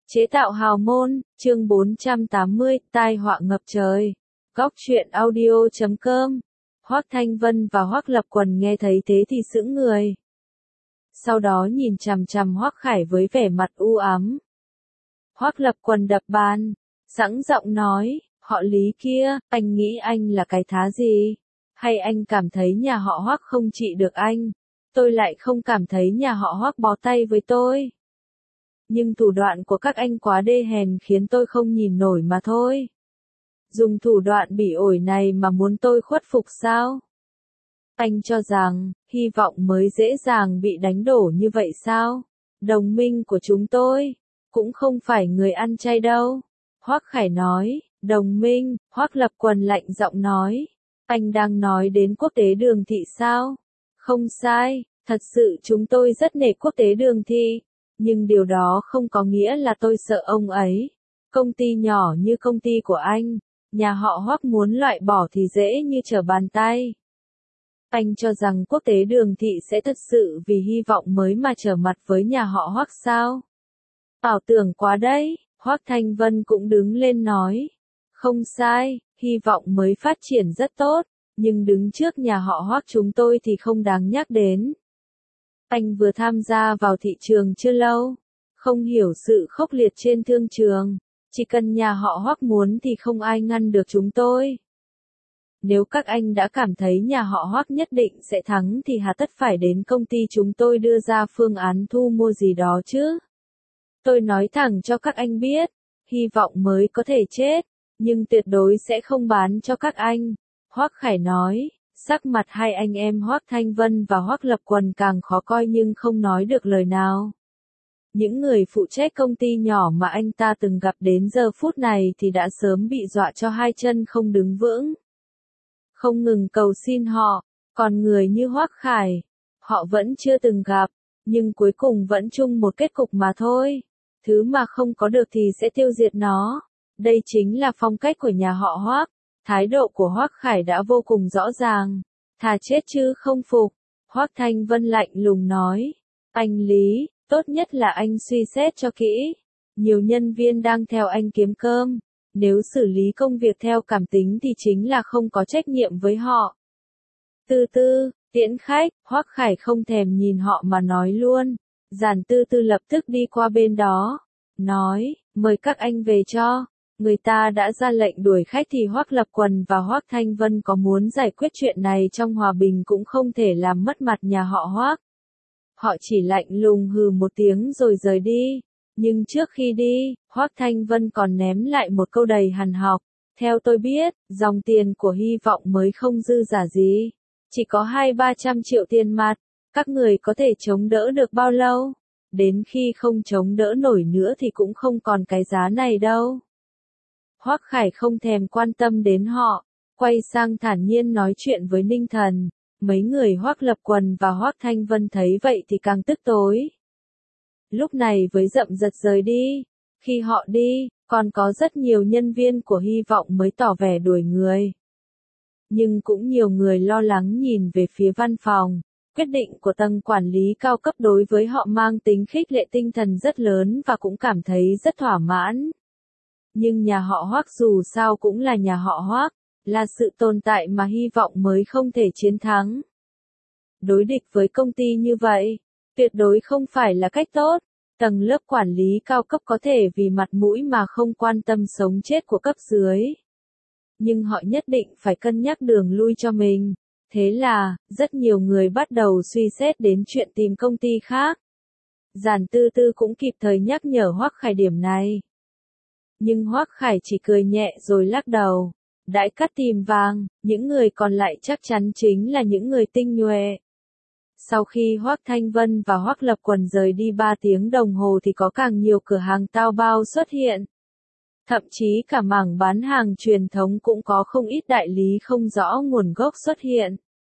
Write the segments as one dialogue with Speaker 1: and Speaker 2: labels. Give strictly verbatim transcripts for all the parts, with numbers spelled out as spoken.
Speaker 1: Chế tạo hào môn, chương bốn trăm tám mươi, tai họa ngập trời. Góc truyện audio chấm com. Hoắc Thanh Vân và Hoắc Lập Quần nghe thấy thế thì sững người. Sau đó nhìn chằm chằm Hoắc Khải với vẻ mặt u ám. Hoắc Lập Quần đập bàn, sẵn giọng nói, họ Lý kia, anh nghĩ anh là cái thá gì? Hay anh cảm thấy nhà họ Hoắc không trị được anh? Tôi lại không cảm thấy nhà họ Hoắc bó tay với tôi. Nhưng thủ đoạn của các anh quá đê hèn khiến tôi không nhìn nổi mà thôi. Dùng thủ đoạn bỉ ổi này mà muốn tôi khuất phục sao? Anh cho rằng, hy vọng mới dễ dàng bị đánh đổ như vậy sao? Đồng minh của chúng tôi, cũng không phải người ăn chay đâu. Hoắc Khải nói, đồng minh, Hoắc Lập Quần lạnh giọng nói. Anh đang nói đến quốc tế Đường Thị sao? Không sai, thật sự chúng tôi rất nể quốc tế Đường Thị. Nhưng điều đó không có nghĩa là tôi sợ ông ấy. Công ty nhỏ như công ty của anh, nhà họ Hoắc muốn loại bỏ thì dễ như trở bàn tay. Anh cho rằng quốc tế Đường Thị sẽ thật sự vì hy vọng mới mà trở mặt với nhà họ Hoắc sao? Ảo tưởng quá đấy, Hoắc Thanh Vân cũng đứng lên nói. Không sai, hy vọng mới phát triển rất tốt, nhưng đứng trước nhà họ Hoắc chúng tôi thì không đáng nhắc đến. Anh vừa tham gia vào thị trường chưa lâu, không hiểu sự khốc liệt trên thương trường, chỉ cần nhà họ Hoắc muốn thì không ai ngăn được chúng tôi. Nếu các anh đã cảm thấy nhà họ Hoắc nhất định sẽ thắng thì hà tất phải đến công ty chúng tôi đưa ra phương án thu mua gì đó chứ. Tôi nói thẳng cho các anh biết, hy vọng mới có thể chết, nhưng tuyệt đối sẽ không bán cho các anh, Hoắc Khải nói. Sắc mặt hai anh em Hoắc Thanh Vân và Hoắc Lập Quần càng khó coi nhưng không nói được lời nào. Những người phụ trách công ty nhỏ mà anh ta từng gặp đến giờ phút này thì đã sớm bị dọa cho hai chân không đứng vững. Không ngừng cầu xin họ, còn người như Hoắc Khải, họ vẫn chưa từng gặp, nhưng cuối cùng vẫn chung một kết cục mà thôi. Thứ mà không có được thì sẽ tiêu diệt nó. Đây chính là phong cách của nhà họ Hoắc. Thái độ của Hoắc Khải đã vô cùng rõ ràng, thà chết chứ không phục. Hoắc Thanh Vân lạnh lùng nói, anh Lý, tốt nhất là anh suy xét cho kỹ. Nhiều nhân viên đang theo anh kiếm cơm, nếu xử lý công việc theo cảm tính thì chính là không có trách nhiệm với họ. Tư Tư, tiễn khách, Hoắc Khải không thèm nhìn họ mà nói luôn. Giản Tư Tư lập tức đi qua bên đó, nói, mời các anh về cho. Người ta đã ra lệnh đuổi khách thì Hoắc Lập Quần và Hoắc Thanh Vân có muốn giải quyết chuyện này trong hòa bình cũng không thể làm mất mặt nhà họ Hoắc. Họ chỉ lạnh lùng hừ một tiếng rồi rời đi. Nhưng trước khi đi, Hoắc Thanh Vân còn ném lại một câu đầy hằn học. Theo tôi biết, dòng tiền của hy vọng mới không dư giả gì. Chỉ có hai ba trăm triệu tiền mặt. Các người có thể chống đỡ được bao lâu? Đến khi không chống đỡ nổi nữa thì cũng không còn cái giá này đâu. Hoắc Khải không thèm quan tâm đến họ, quay sang thản nhiên nói chuyện với Ninh Thần. Mấy người Hoắc Lập Quần và Hoắc Thanh Vân thấy vậy thì càng tức tối. Lúc này với dậm giật rời đi, khi họ đi, còn có rất nhiều nhân viên của hy vọng mới tỏ vẻ đuổi người. Nhưng cũng nhiều người lo lắng nhìn về phía văn phòng. Quyết định của tầng quản lý cao cấp đối với họ mang tính khích lệ tinh thần rất lớn và cũng cảm thấy rất thỏa mãn. Nhưng nhà họ Hoắc dù sao cũng là nhà họ Hoắc, là sự tồn tại mà hy vọng mới không thể chiến thắng. Đối địch với công ty như vậy, tuyệt đối không phải là cách tốt. Tầng lớp quản lý cao cấp có thể vì mặt mũi mà không quan tâm sống chết của cấp dưới. Nhưng họ nhất định phải cân nhắc đường lui cho mình. Thế là, rất nhiều người bắt đầu suy xét đến chuyện tìm công ty khác. Giản Tư Tư cũng kịp thời nhắc nhở Hoắc Khải điểm này. Nhưng Hoắc Khải chỉ cười nhẹ rồi lắc đầu. Đãi cắt tìm vàng, những người còn lại chắc chắn chính là những người tinh nhuệ. Sau khi Hoắc Thanh Vân và Hoắc Lập Quần rời đi ba tiếng đồng hồ thì có càng nhiều cửa hàng tao bao xuất hiện. Thậm chí cả mảng bán hàng truyền thống cũng có không ít đại lý không rõ nguồn gốc xuất hiện.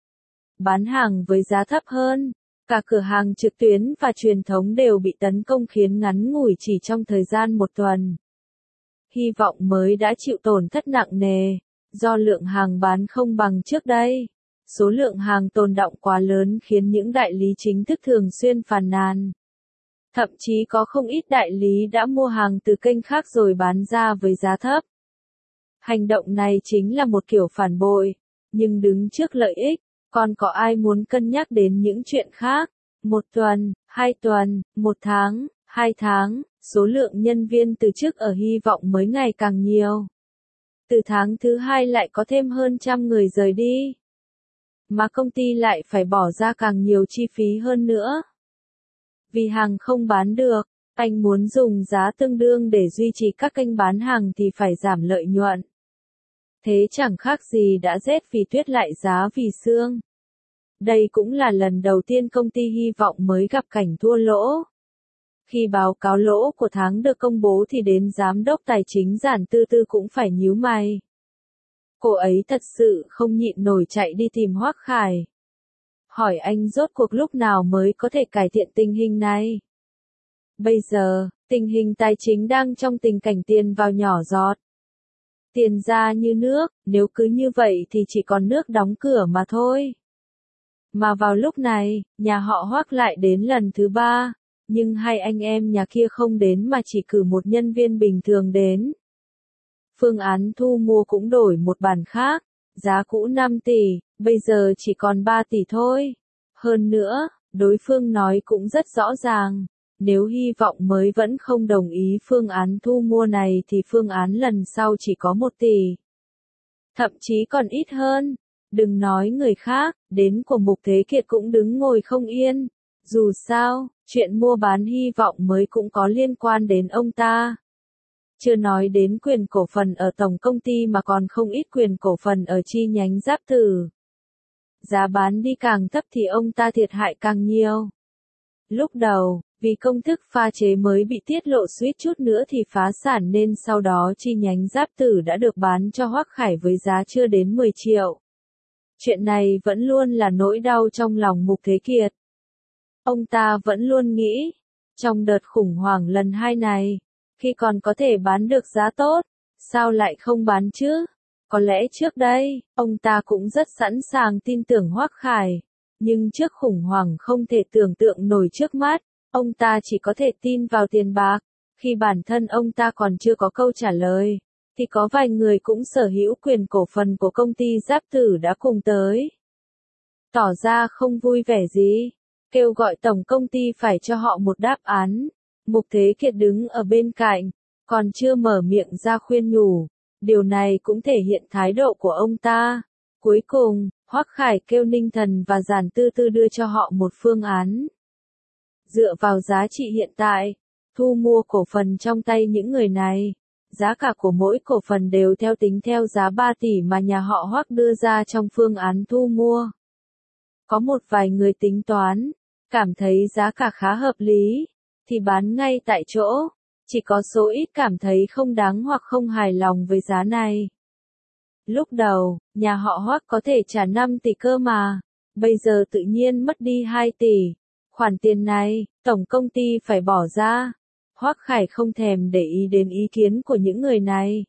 Speaker 1: Bán hàng với giá thấp hơn, cả cửa hàng trực tuyến và truyền thống đều bị tấn công khiến ngắn ngủi chỉ trong thời gian một tuần. Hy vọng mới đã chịu tổn thất nặng nề, do lượng hàng bán không bằng trước đây. Số lượng hàng tồn đọng quá lớn khiến những đại lý chính thức thường xuyên phàn nàn. Thậm chí có không ít đại lý đã mua hàng từ kênh khác rồi bán ra với giá thấp. Hành động này chính là một kiểu phản bội, nhưng đứng trước lợi ích, còn có ai muốn cân nhắc đến những chuyện khác? Một tuần, hai tuần, một tháng, hai tháng, số lượng nhân viên từ chức ở Hy vọng mới ngày càng nhiều. Từ tháng thứ hai lại có thêm hơn trăm người rời đi. Mà công ty lại phải bỏ ra càng nhiều chi phí hơn nữa. Vì hàng không bán được, anh muốn dùng giá tương đương để duy trì các kênh bán hàng thì phải giảm lợi nhuận. Thế chẳng khác gì đã rét vì tuyết lại giá vì sương. Đây cũng là lần đầu tiên công ty Hy vọng mới gặp cảnh thua lỗ. Khi báo cáo lỗ của tháng được công bố thì đến giám đốc tài chính Giản Tư Tư cũng phải nhíu mày. Cô ấy thật sự không nhịn nổi chạy đi tìm Hoắc Khải. Hỏi anh rốt cuộc lúc nào mới có thể cải thiện tình hình này. Bây giờ, tình hình tài chính đang trong tình cảnh tiền vào nhỏ giọt. Tiền ra như nước, nếu cứ như vậy thì chỉ còn nước đóng cửa mà thôi. Mà vào lúc này, nhà họ Hoắc lại đến lần thứ ba, nhưng hai anh em nhà kia không đến mà chỉ cử một nhân viên bình thường đến. Phương án thu mua cũng đổi một bản khác, giá cũ năm tỷ, bây giờ chỉ còn ba tỷ thôi. Hơn nữa, đối phương nói cũng rất rõ ràng, nếu Hy vọng mới vẫn không đồng ý phương án thu mua này thì phương án lần sau chỉ có một tỷ. Thậm chí còn ít hơn. Đừng nói người khác, đến của Mục Thế Kiệt cũng đứng ngồi không yên. Dù sao, chuyện mua bán Hy vọng mới cũng có liên quan đến ông ta. Chưa nói đến quyền cổ phần ở tổng công ty mà còn không ít quyền cổ phần ở chi nhánh Giáp Tử. Giá bán đi càng thấp thì ông ta thiệt hại càng nhiều. Lúc đầu, vì công thức pha chế mới bị tiết lộ suýt chút nữa thì phá sản nên sau đó chi nhánh Giáp Tử đã được bán cho Hoắc Khải với giá chưa đến mười triệu. Chuyện này vẫn luôn là nỗi đau trong lòng Mục Thế Kiệt. Ông ta vẫn luôn nghĩ, trong đợt khủng hoảng lần hai này, khi còn có thể bán được giá tốt, sao lại không bán chứ? Có lẽ trước đây, ông ta cũng rất sẵn sàng tin tưởng Hoắc Khải, nhưng trước khủng hoảng không thể tưởng tượng nổi trước mắt, ông ta chỉ có thể tin vào tiền bạc. Khi bản thân ông ta còn chưa có câu trả lời, thì có vài người cũng sở hữu quyền cổ phần của công ty Giáp Tử đã cùng tới. Tỏ ra không vui vẻ gì, kêu gọi tổng công ty phải cho họ một đáp án. Mục Thế Kiệt đứng ở bên cạnh, còn chưa mở miệng ra khuyên nhủ. Điều này cũng thể hiện thái độ của ông ta. Cuối cùng, Hoắc Khải kêu Ninh Thần và Giản Tư Tư đưa cho họ một phương án. Dựa vào giá trị hiện tại, thu mua cổ phần trong tay những người này, giá cả của mỗi cổ phần đều theo tính theo giá ba tỷ mà nhà họ Hoắc đưa ra trong phương án thu mua. Có một vài người tính toán, cảm thấy giá cả khá hợp lý, thì bán ngay tại chỗ. Chỉ có số ít cảm thấy không đáng hoặc không hài lòng với giá này. Lúc đầu, nhà họ Hoắc có thể trả năm tỷ cơ mà, bây giờ tự nhiên mất đi hai tỷ. Khoản tiền này, tổng công ty phải bỏ ra. Hoắc Khải không thèm để ý đến ý kiến của những người này.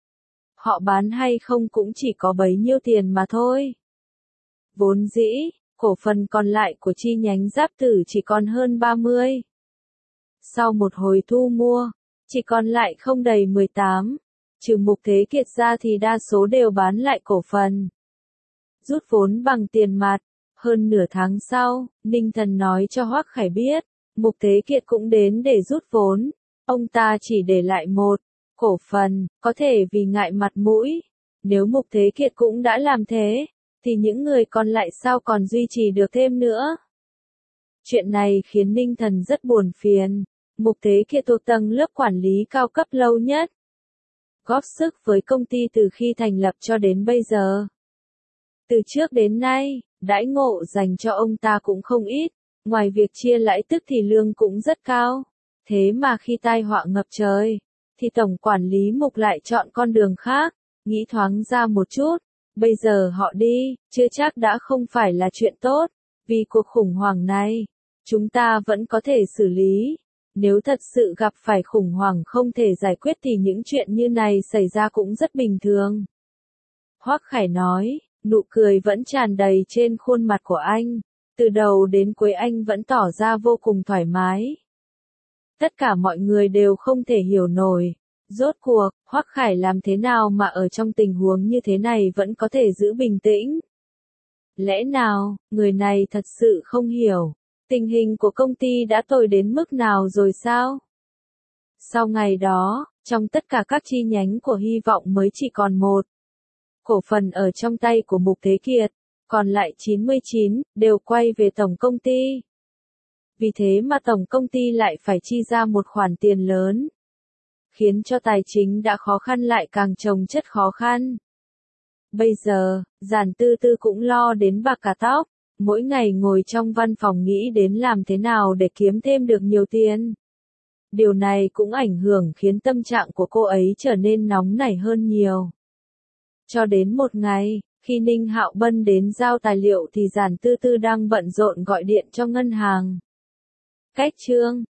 Speaker 1: Họ bán hay không cũng chỉ có bấy nhiêu tiền mà thôi. Vốn dĩ, cổ phần còn lại của chi nhánh Giáp Tử chỉ còn hơn ba mươi. Sau một hồi thu mua, chỉ còn lại không đầy mười tám. Trừ Mục Thế Kiệt ra thì đa số đều bán lại cổ phần. Rút vốn bằng tiền mặt. Hơn nửa tháng sau, Ninh Thần nói cho Hoắc Khải biết, Mục Thế Kiệt cũng đến để rút vốn. Ông ta chỉ để lại một cổ phần, có thể vì ngại mặt mũi. Nếu Mục Thế Kiệt cũng đã làm thế, thì những người còn lại sao còn duy trì được thêm nữa. Chuyện này khiến Ninh Thần rất buồn phiền. Mục Thế Kiệt thuộc tầng lớp quản lý cao cấp lâu nhất. Góp sức với công ty từ khi thành lập cho đến bây giờ. Từ trước đến nay, đãi ngộ dành cho ông ta cũng không ít, ngoài việc chia lãi tức thì lương cũng rất cao. Thế mà khi tai họa ngập trời, thì tổng quản lý Mục lại chọn con đường khác, nghĩ thoáng ra một chút. Bây giờ họ đi, chưa chắc đã không phải là chuyện tốt, vì cuộc khủng hoảng này, chúng ta vẫn có thể xử lý. Nếu thật sự gặp phải khủng hoảng không thể giải quyết thì những chuyện như này xảy ra cũng rất bình thường. Hoắc Khải nói, nụ cười vẫn tràn đầy trên khuôn mặt của anh. Từ đầu đến cuối anh vẫn tỏ ra vô cùng thoải mái. Tất cả mọi người đều không thể hiểu nổi. Rốt cuộc, Hoắc Khải làm thế nào mà ở trong tình huống như thế này vẫn có thể giữ bình tĩnh? Lẽ nào, người này thật sự không hiểu, tình hình của công ty đã tồi đến mức nào rồi sao? Sau ngày đó, trong tất cả các chi nhánh của Hy vọng mới chỉ còn một. Cổ phần ở trong tay của Mục Thế Kiệt, còn lại chín mươi chín, đều quay về tổng công ty. Vì thế mà tổng công ty lại phải chi ra một khoản tiền lớn, khiến cho tài chính đã khó khăn lại càng chồng chất khó khăn. Bây giờ, Giản Tư Tư cũng lo đến bạc cả tóc, mỗi ngày ngồi trong văn phòng nghĩ đến làm thế nào để kiếm thêm được nhiều tiền. Điều này cũng ảnh hưởng khiến tâm trạng của cô ấy trở nên nóng nảy hơn nhiều. Cho đến một ngày, khi Ninh Hạo Bân đến giao tài liệu thì Giản Tư Tư đang bận rộn gọi điện cho ngân hàng. Cách Trương,